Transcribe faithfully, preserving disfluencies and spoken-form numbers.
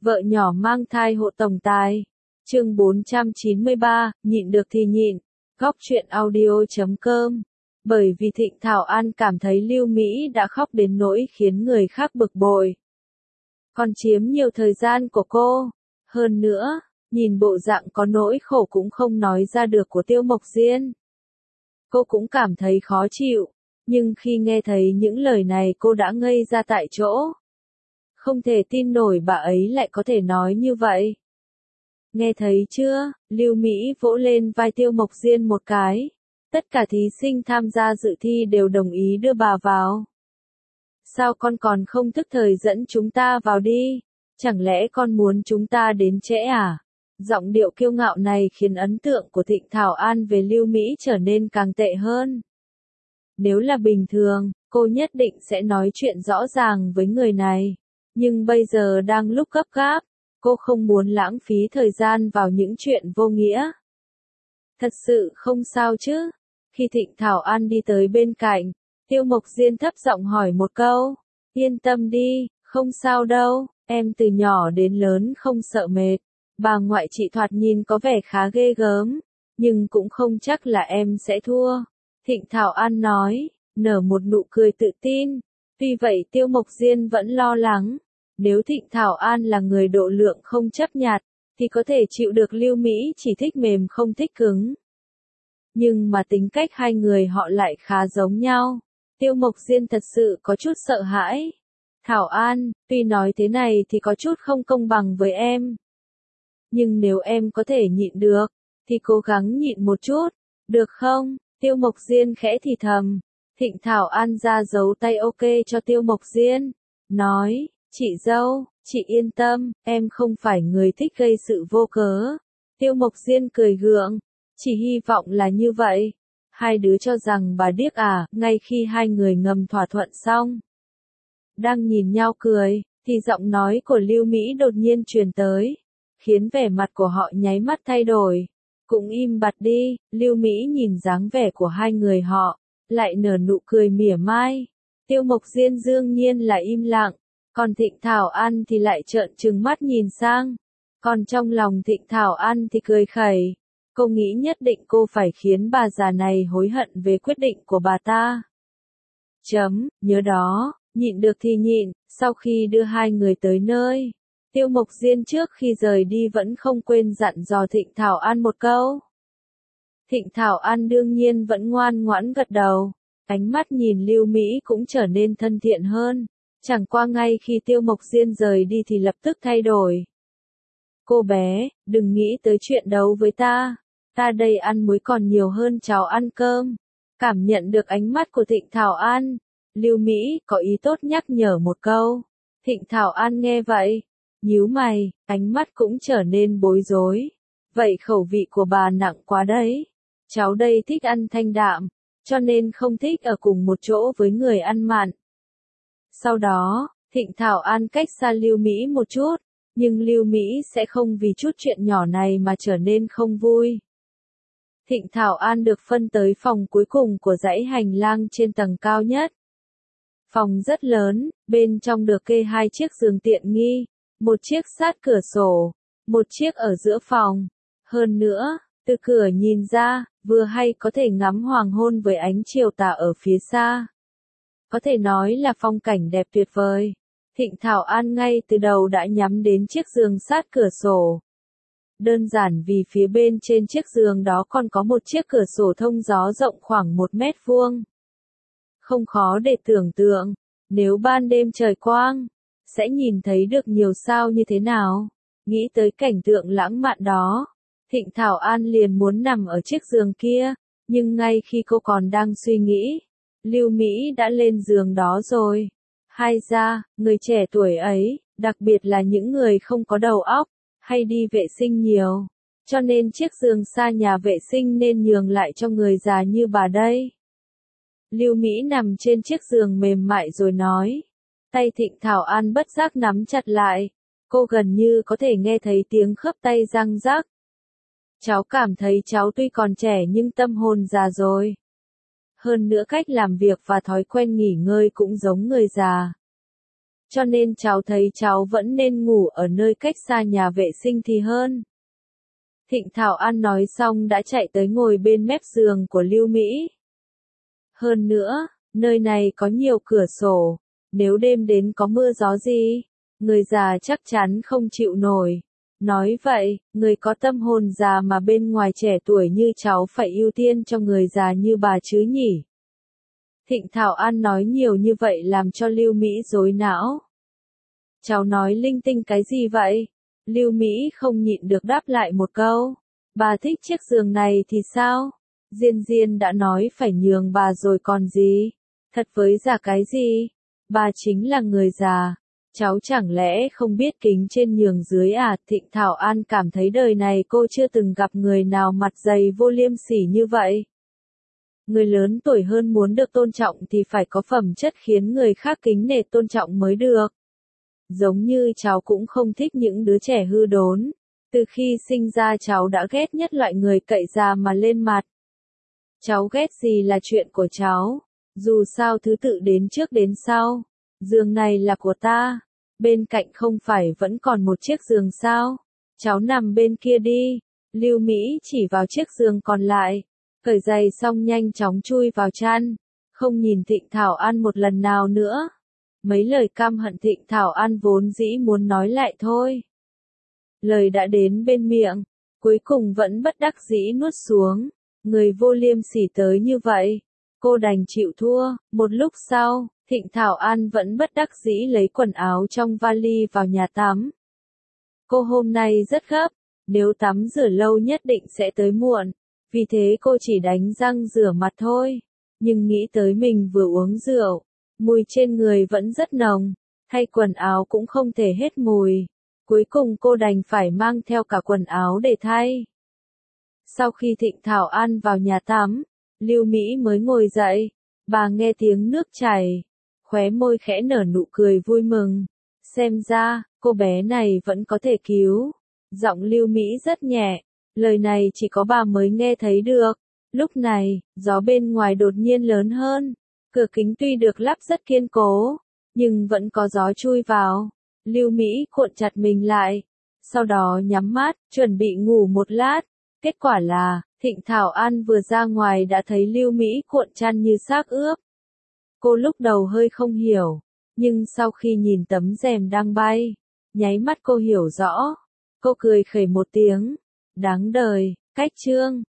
Vợ nhỏ mang thai hộ tổng tài. Chương bốn trăm chín mươi ba, nhịn được thì nhịn. Góc truyện audio chấm com. Bởi vì Thịnh Thảo An cảm thấy Lưu Mỹ đã khóc đến nỗi khiến người khác bực bội. Còn chiếm nhiều thời gian của cô. Hơn nữa, nhìn bộ dạng có nỗi khổ cũng không nói ra được của Tiêu Mộc Diên. Cô cũng cảm thấy khó chịu, nhưng khi nghe thấy những lời này cô đã ngây ra tại chỗ. Không thể tin nổi bà ấy lại có thể nói như vậy. Nghe thấy chưa, Lưu Mỹ vỗ lên vai Tiêu Mộc Diên một cái. Tất cả thí sinh tham gia dự thi đều đồng ý đưa bà vào. Sao con còn không thức thời dẫn chúng ta vào đi? Chẳng lẽ con muốn chúng ta đến trễ à? Giọng điệu kiêu ngạo này khiến ấn tượng của Thịnh Thảo An về Lưu Mỹ trở nên càng tệ hơn. Nếu là bình thường, cô nhất định sẽ nói chuyện rõ ràng với người này. Nhưng bây giờ đang lúc gấp gáp, cô không muốn lãng phí thời gian vào những chuyện vô nghĩa. Thật sự không sao chứ? Khi Thịnh Thảo An đi tới bên cạnh, Tiêu Mộc Diên thấp giọng hỏi một câu. Yên tâm đi, không sao đâu, em từ nhỏ đến lớn không sợ mệt. Bà ngoại chị thoạt nhìn có vẻ khá ghê gớm, nhưng cũng không chắc là em sẽ thua. Thịnh Thảo An nói, nở một nụ cười tự tin. Tuy vậy Tiêu Mộc Diên vẫn lo lắng. Nếu Thịnh Thảo An là người độ lượng không chấp nhặt, thì có thể chịu được Lưu Mỹ chỉ thích mềm không thích cứng. Nhưng mà tính cách hai người họ lại khá giống nhau. Tiêu Mộc Diên thật sự có chút sợ hãi. Thảo An, tuy nói thế này thì có chút không công bằng với em. Nhưng nếu em có thể nhịn được, thì cố gắng nhịn một chút, được không? Tiêu Mộc Diên khẽ thì thầm. Thịnh Thảo An ra dấu tay ok cho Tiêu Mộc Diên. Nói, chị dâu, chị yên tâm, em không phải người thích gây sự vô cớ. Tiêu Mộc Diên cười gượng. Chỉ hy vọng là như vậy. Hai đứa cho rằng bà điếc à, ngay khi hai người ngầm thỏa thuận xong. Đang nhìn nhau cười, thì giọng nói của Lưu Mỹ đột nhiên truyền tới, khiến vẻ mặt của họ nháy mắt thay đổi. Cũng im bặt đi, Lưu Mỹ nhìn dáng vẻ của hai người họ, lại nở nụ cười mỉa mai. Tiêu Mộc Diên đương nhiên là im lặng, còn Thịnh Thảo An thì lại trợn trừng mắt nhìn sang. Còn trong lòng Thịnh Thảo An thì cười khẩy. Cô nghĩ nhất định cô phải khiến bà già này hối hận về quyết định của bà ta. Chấm, nhớ đó, nhịn được thì nhịn. Sau khi đưa hai người tới nơi, Tiêu Mộc Diên trước khi rời đi vẫn không quên dặn dò Thịnh Thảo An một câu. Thịnh Thảo An đương nhiên vẫn ngoan ngoãn gật đầu, ánh mắt nhìn Lưu Mỹ cũng trở nên thân thiện hơn. Chẳng qua ngay khi Tiêu Mộc Diên rời đi thì lập tức thay đổi. Cô bé, đừng nghĩ tới chuyện đấu với ta. Ta đây ăn muối còn nhiều hơn cháu ăn cơm. Cảm nhận được ánh mắt của Thịnh Thảo An, Lưu Mỹ có ý tốt nhắc nhở một câu. Thịnh Thảo An nghe vậy, nhíu mày, ánh mắt cũng trở nên bối rối. Vậy khẩu vị của bà nặng quá đấy. Cháu đây thích ăn thanh đạm, cho nên không thích ở cùng một chỗ với người ăn mặn. Sau đó, Thịnh Thảo An cách xa Lưu Mỹ một chút, nhưng Lưu Mỹ sẽ không vì chút chuyện nhỏ này mà trở nên không vui. Thịnh Thảo An được phân tới phòng cuối cùng của dãy hành lang trên tầng cao nhất. Phòng rất lớn, bên trong được kê hai chiếc giường tiện nghi, một chiếc sát cửa sổ, một chiếc ở giữa phòng. Hơn nữa, từ cửa nhìn ra, vừa hay có thể ngắm hoàng hôn với ánh chiều tà ở phía xa. Có thể nói là phong cảnh đẹp tuyệt vời. Thịnh Thảo An ngay từ đầu đã nhắm đến chiếc giường sát cửa sổ. Đơn giản vì phía bên trên chiếc giường đó còn có một chiếc cửa sổ thông gió rộng khoảng một mét vuông. Không khó để tưởng tượng, nếu ban đêm trời quang, sẽ nhìn thấy được nhiều sao như thế nào. Nghĩ tới cảnh tượng lãng mạn đó, Thịnh Thảo An liền muốn nằm ở chiếc giường kia, nhưng ngay khi cô còn đang suy nghĩ, Lưu Mỹ đã lên giường đó rồi. Hay ra, người trẻ tuổi ấy, đặc biệt là những người không có đầu óc, hay đi vệ sinh nhiều, cho nên chiếc giường xa nhà vệ sinh nên nhường lại cho người già như bà đây. Lưu Mỹ nằm trên chiếc giường mềm mại rồi nói. Tay Thịnh Thảo An bất giác nắm chặt lại, cô gần như có thể nghe thấy tiếng khớp tay răng rắc. Cháu cảm thấy cháu tuy còn trẻ nhưng tâm hồn già rồi. Hơn nữa cách làm việc và thói quen nghỉ ngơi cũng giống người già. cho nên cháu thấy cháu vẫn nên ngủ ở nơi cách xa nhà vệ sinh thì hơn. Thịnh Thảo An nói xong đã chạy tới ngồi bên mép giường của Lưu Mỹ. Hơn nữa, nơi này có nhiều cửa sổ, nếu đêm đến có mưa gió gì, người già chắc chắn không chịu nổi. Nói vậy, người có tâm hồn già mà bên ngoài trẻ tuổi như cháu phải ưu tiên cho người già như bà chứ nhỉ? Thịnh Thảo An nói nhiều như vậy làm cho Lưu Mỹ rối não. Cháu nói linh tinh cái gì vậy? Lưu Mỹ không nhịn được đáp lại một câu. Bà thích chiếc giường này thì sao? Diên Diên đã nói phải nhường bà rồi còn gì? Thật với già cái gì? Bà chính là người già. Cháu chẳng lẽ không biết kính trên nhường dưới à? Thịnh Thảo An cảm thấy đời này cô chưa từng gặp người nào mặt dày vô liêm sỉ như vậy. Người lớn tuổi hơn muốn được tôn trọng thì phải có phẩm chất khiến người khác kính nể tôn trọng mới được. Giống như cháu cũng không thích những đứa trẻ hư đốn. Từ khi sinh ra cháu đã ghét nhất loại người cậy già mà lên mặt. Cháu ghét gì là chuyện của cháu. Dù sao thứ tự đến trước đến sau. Giường này là của ta. Bên cạnh không phải vẫn còn một chiếc giường sao? Cháu nằm bên kia đi. Lưu Mỹ chỉ vào chiếc giường còn lại. Cởi giày xong nhanh chóng chui vào chăn. Không nhìn Thịnh Thảo An một lần nào nữa. Mấy lời căm hận Thịnh Thảo An vốn dĩ muốn nói lại thôi. Lời đã đến bên miệng. Cuối cùng vẫn bất đắc dĩ nuốt xuống. Người vô liêm sỉ tới như vậy. Cô đành chịu thua. Một lúc sau, Thịnh Thảo An vẫn bất đắc dĩ lấy quần áo trong vali vào nhà tắm. Cô hôm nay rất gấp. Nếu tắm rửa lâu nhất định sẽ tới muộn. Vì thế cô chỉ đánh răng rửa mặt thôi. Nhưng nghĩ tới mình vừa uống rượu. Mùi trên người vẫn rất nồng. Thay quần áo cũng không thể hết mùi. Cuối cùng cô đành phải mang theo cả quần áo để thay. Sau khi Thịnh Thảo An vào nhà tắm, Lưu Mỹ mới ngồi dậy. Bà nghe tiếng nước chảy. Khóe môi khẽ nở nụ cười vui mừng. Xem ra, cô bé này vẫn có thể cứu. Giọng Lưu Mỹ rất nhẹ. Lời này chỉ có bà mới nghe thấy được. Lúc này, gió bên ngoài đột nhiên lớn hơn. Cửa kính tuy được lắp rất kiên cố, nhưng vẫn có gió chui vào. Lưu Mỹ cuộn chặt mình lại. Sau đó nhắm mắt, chuẩn bị ngủ một lát. Kết quả là, Thịnh Thảo An vừa ra ngoài đã thấy Lưu Mỹ cuộn chăn như xác ướp. Cô lúc đầu hơi không hiểu, nhưng sau khi nhìn tấm rèm đang bay, nháy mắt cô hiểu rõ. Cô cười khẩy một tiếng. Đáng đời, cách chương.